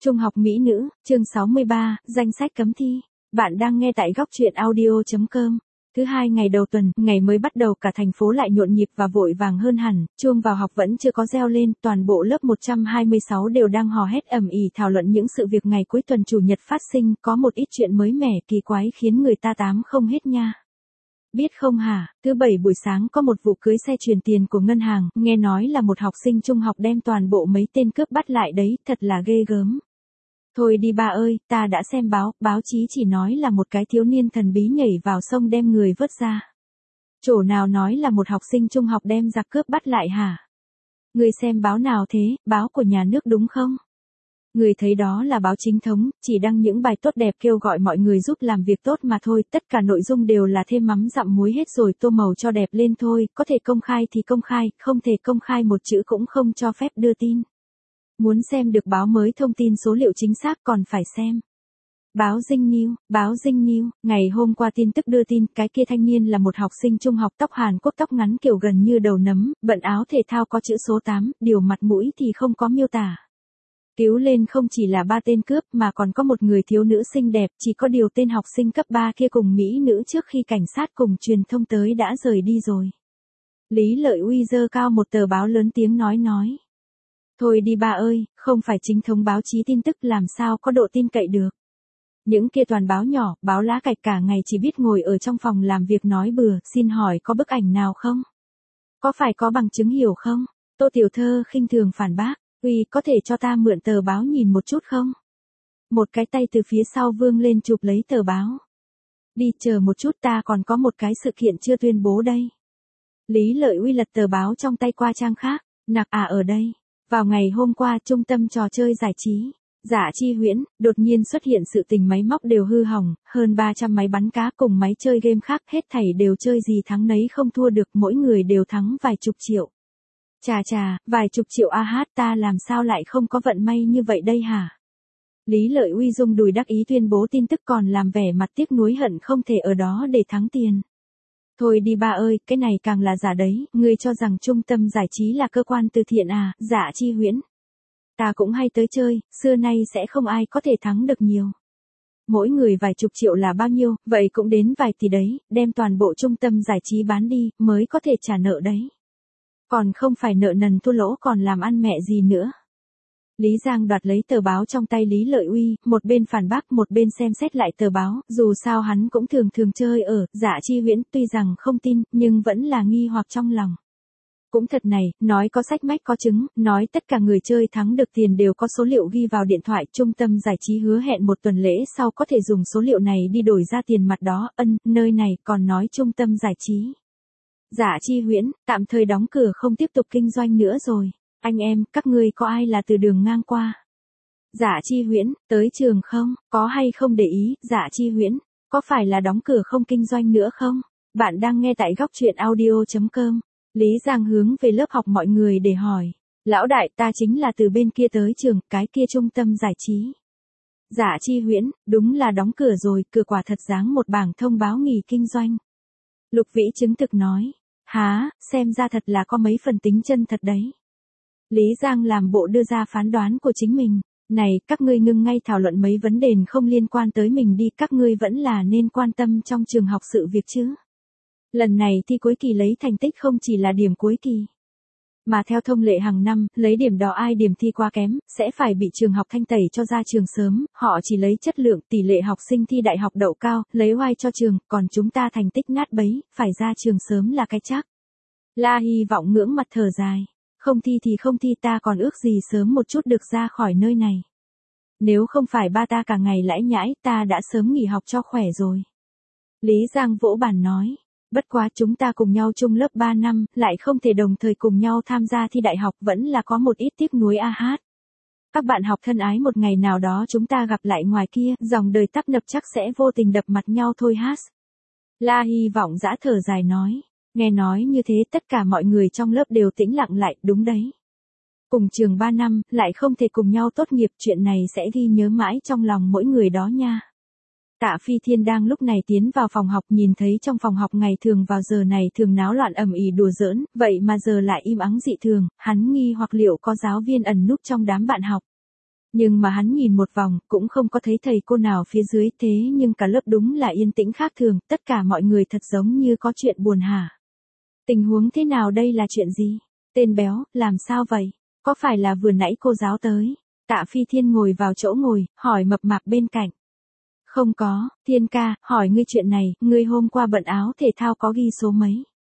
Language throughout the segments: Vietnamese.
Trung học mỹ nữ, chương 63, danh sách cấm thi. Bạn đang nghe tại góc truyện audio.com. Thứ hai ngày đầu tuần, ngày mới bắt đầu cả thành phố lại nhộn nhịp và vội vàng hơn hẳn, chuông vào học vẫn chưa có reo lên, toàn bộ lớp 126 đều đang hò hét ầm ĩ thảo luận những sự việc ngày cuối tuần chủ nhật phát sinh, có một ít chuyện mới mẻ kỳ quái khiến người ta tám không hết nha. Biết không hả, thứ bảy buổi sáng có một vụ cưới xe truyền tiền của ngân hàng, nghe nói là một học sinh trung học đem toàn bộ mấy tên cướp bắt lại đấy, thật là ghê gớm. Thôi đi ba ơi, ta đã xem báo chí chỉ nói là một cái thiếu niên thần bí nhảy vào sông đem người vớt ra. Chỗ nào nói là một học sinh trung học đem giặc cướp bắt lại hả? Người xem báo nào thế, báo của nhà nước đúng không? Người thấy đó là báo chính thống, chỉ đăng những bài tốt đẹp kêu gọi mọi người giúp làm việc tốt mà thôi, tất cả nội dung đều là thêm mắm dặm muối hết rồi tô màu cho đẹp lên thôi, có thể công khai thì công khai, không thể công khai một chữ cũng không cho phép đưa tin. Muốn xem được báo mới thông tin số liệu chính xác còn phải xem. Báo Dinh News, ngày hôm qua tin tức đưa tin cái kia thanh niên là một học sinh trung học tóc Hàn Quốc tóc ngắn kiểu gần như đầu nấm, bận áo thể thao có chữ số 8, điều mặt mũi thì không có miêu tả. Cứu lên không chỉ là 3 tên cướp mà còn có một người thiếu nữ xinh đẹp, chỉ có điều tên học sinh cấp 3 kia cùng mỹ nữ trước khi cảnh sát cùng truyền thông tới đã rời đi rồi. Lý Lợi Uy giơ cao một tờ báo lớn tiếng nói. Thôi đi ba ơi, không phải chính thống báo chí tin tức làm sao có độ tin cậy được. Những kia toàn báo nhỏ, báo lá cạch cả ngày chỉ biết ngồi ở trong phòng làm việc nói bừa, xin hỏi có bức ảnh nào không? Có phải có bằng chứng hiểu không? Tô Tiểu Thơ khinh thường phản bác, Uy có thể cho ta mượn tờ báo nhìn một chút không? Một cái tay từ phía sau vươn lên chụp lấy tờ báo. Đi chờ một chút ta còn có một cái sự kiện chưa tuyên bố đây. Lý Lợi Uy lật tờ báo trong tay qua trang khác, nặc ở đây. Vào ngày hôm qua trung tâm trò chơi giải trí, Dã Chi Huyễn, đột nhiên xuất hiện sự tình máy móc đều hư hỏng, hơn 300 máy bắn cá cùng máy chơi game khác hết thảy đều chơi gì thắng nấy không thua được mỗi người đều thắng vài chục triệu. Chà, vài chục triệu ta làm sao lại không có vận may như vậy đây hả? Lý Lợi Uy rung đùi đắc ý tuyên bố tin tức còn làm vẻ mặt tiếc nuối hận không thể ở đó để thắng tiền. Thôi đi ba ơi, cái này càng là giả đấy, ngươi cho rằng trung tâm giải trí là cơ quan từ thiện à, Dã Chi Huyễn. Ta cũng hay tới chơi, xưa nay sẽ không ai có thể thắng được nhiều. Mỗi người vài chục triệu là bao nhiêu, vậy cũng đến vài tỷ đấy, đem toàn bộ trung tâm giải trí bán đi, mới có thể trả nợ đấy. Còn không phải nợ nần thua lỗ còn làm ăn mẹ gì nữa. Lý Giang đoạt lấy tờ báo trong tay Lý Lợi Uy, một bên phản bác một bên xem xét lại tờ báo, dù sao hắn cũng thường chơi ở Dã Chi Huyễn, tuy rằng không tin, nhưng vẫn là nghi hoặc trong lòng. Cũng thật này, nói có sách mách có chứng, nói tất cả người chơi thắng được tiền đều có số liệu ghi vào điện thoại, trung tâm giải trí hứa hẹn một tuần lễ sau có thể dùng số liệu này đi đổi ra tiền mặt đó, nơi này còn nói trung tâm giải trí. Dã Chi Huyễn, tạm thời đóng cửa không tiếp tục kinh doanh nữa rồi. Anh em, các ngươi có ai là từ đường ngang qua? Dã Chi Huyễn, tới trường không? Có hay không để ý, Dã Chi Huyễn, có phải là đóng cửa không kinh doanh nữa không? Bạn đang nghe tại góc truyện audio.com. Lý Giang hướng về lớp học mọi người để hỏi. Lão đại, ta chính là từ bên kia tới trường, cái kia trung tâm giải trí. Dã Chi Huyễn, đúng là đóng cửa rồi, cửa quả thật dáng một bảng thông báo nghỉ kinh doanh. Lục Vĩ chứng thực nói. Há, xem ra thật là có mấy phần tính chân thật đấy. Lý Giang làm bộ đưa ra phán đoán của chính mình. Này, các ngươi ngưng ngay thảo luận mấy vấn đề không liên quan tới mình đi, các ngươi vẫn là nên quan tâm trong trường học sự việc chứ. Lần này thi cuối kỳ lấy thành tích không chỉ là điểm cuối kỳ. Mà theo thông lệ hàng năm, lấy điểm đó ai điểm thi quá kém, sẽ phải bị trường học thanh tẩy cho ra trường sớm, họ chỉ lấy chất lượng tỷ lệ học sinh thi đại học đậu cao, lấy oai cho trường, còn chúng ta thành tích nát bấy, phải ra trường sớm là cái chắc. La Hy vọng ngưỡng mặt thở dài. Không thi thì không thi, ta còn ước gì sớm một chút được ra khỏi nơi này. Nếu không phải ba ta cả ngày lãi nhãi, ta đã sớm nghỉ học cho khỏe rồi. Lý Giang vỗ bàn nói. Bất quá chúng ta cùng nhau chung lớp 3 năm, lại không thể đồng thời cùng nhau tham gia thi đại học vẫn là có một ít tiếc nuối Các bạn học thân ái, một ngày nào đó chúng ta gặp lại ngoài kia, dòng đời tấp nập chắc sẽ vô tình đập mặt nhau thôi La Hy vọng dã thở dài nói. Nghe nói như thế tất cả mọi người trong lớp đều tĩnh lặng lại, đúng đấy. Cùng trường 3 năm, lại không thể cùng nhau tốt nghiệp, chuyện này sẽ ghi nhớ mãi trong lòng mỗi người đó nha. Tạ Phi Thiên đang lúc này tiến vào phòng học, nhìn thấy trong phòng học ngày thường vào giờ này thường náo loạn ầm ĩ đùa giỡn, vậy mà giờ lại im ắng dị thường, hắn nghi hoặc liệu có giáo viên ẩn núp trong đám bạn học. Nhưng mà hắn nhìn một vòng, cũng không có thấy thầy cô nào phía dưới, thế nhưng cả lớp đúng là yên tĩnh khác thường, tất cả mọi người thật giống như có chuyện buồn hả. Tình huống thế nào đây, là chuyện gì? Tên béo, làm sao vậy? Có phải là vừa nãy cô giáo tới? Tạ Phi Thiên ngồi vào chỗ ngồi, hỏi mập mạp bên cạnh. Không có, Thiên ca, hỏi ngươi chuyện này, ngươi hôm qua bận áo thể thao có ghi số mấy?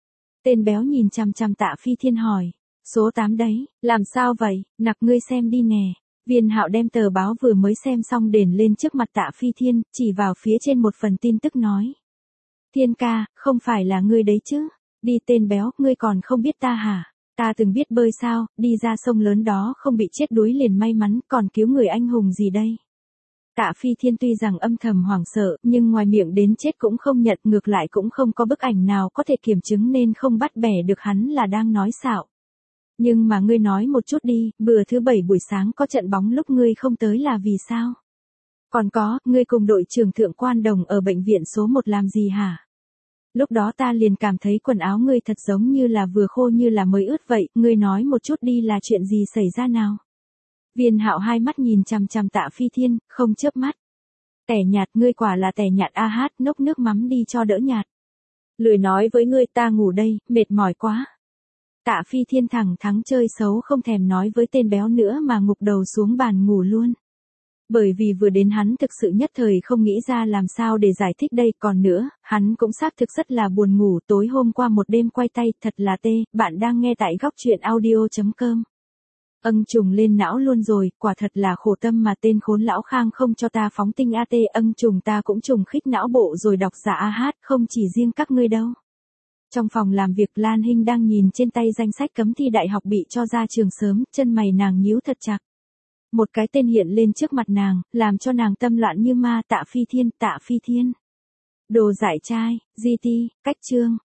Tên béo nhìn chằm chằm Tạ Phi Thiên hỏi. Số 8 đấy, làm sao vậy, nặc ngươi xem đi nè. Viên Hạo đem tờ báo vừa mới xem xong đền lên trước mặt Tạ Phi Thiên, chỉ vào phía trên một phần tin tức nói. Thiên ca, không phải là ngươi đấy chứ? Đi tên béo, ngươi còn không biết ta hả? Ta từng biết bơi sao, đi ra sông lớn đó không bị chết đuối liền may mắn, còn cứu người anh hùng gì đây? Tạ Phi Thiên tuy rằng âm thầm hoảng sợ, nhưng ngoài miệng đến chết cũng không nhận, ngược lại cũng không có bức ảnh nào có thể kiểm chứng nên không bắt bẻ được hắn là đang nói xạo. Nhưng mà ngươi nói một chút đi, bữa thứ 7 buổi sáng có trận bóng lúc ngươi không tới là vì sao? Còn có, ngươi cùng đội trưởng Thượng Quan Đồng ở bệnh viện số 1 làm gì hả? Lúc đó ta liền cảm thấy quần áo ngươi thật giống như là vừa khô như là mới ướt vậy, ngươi nói một chút đi, là chuyện gì xảy ra nào? Viên Hạo hai mắt nhìn chằm chằm Tạ Phi Thiên, không chớp mắt. Tẻ nhạt, ngươi quả là tẻ nhạt a hát, nốc nước mắm đi cho đỡ nhạt. Lười nói với ngươi, ta ngủ đây, mệt mỏi quá. Tạ Phi Thiên thẳng thắng chơi xấu, không thèm nói với tên béo nữa mà ngục đầu xuống bàn ngủ luôn. Bởi vì vừa đến hắn thực sự nhất thời không nghĩ ra làm sao để giải thích đây, còn nữa, hắn cũng xác thực rất là buồn ngủ, tối hôm qua một đêm quay tay, thật là tê, bạn đang nghe tại góc truyện audio.com. Trùng lên não luôn rồi, quả thật là khổ tâm mà tên khốn lão Khang không cho ta phóng tinh AT, trùng ta cũng trùng khích não bộ rồi đọc giả a hát, không chỉ riêng các ngươi đâu. Trong phòng làm việc, Lan Hinh đang nhìn trên tay danh sách cấm thi đại học bị cho ra trường sớm, chân mày nàng nhíu thật chặt. Một cái tên hiện lên trước mặt nàng, làm cho nàng tâm loạn như ma. Tạ Phi Thiên, Tạ Phi Thiên. Đồ giải trai, GT, cách chương,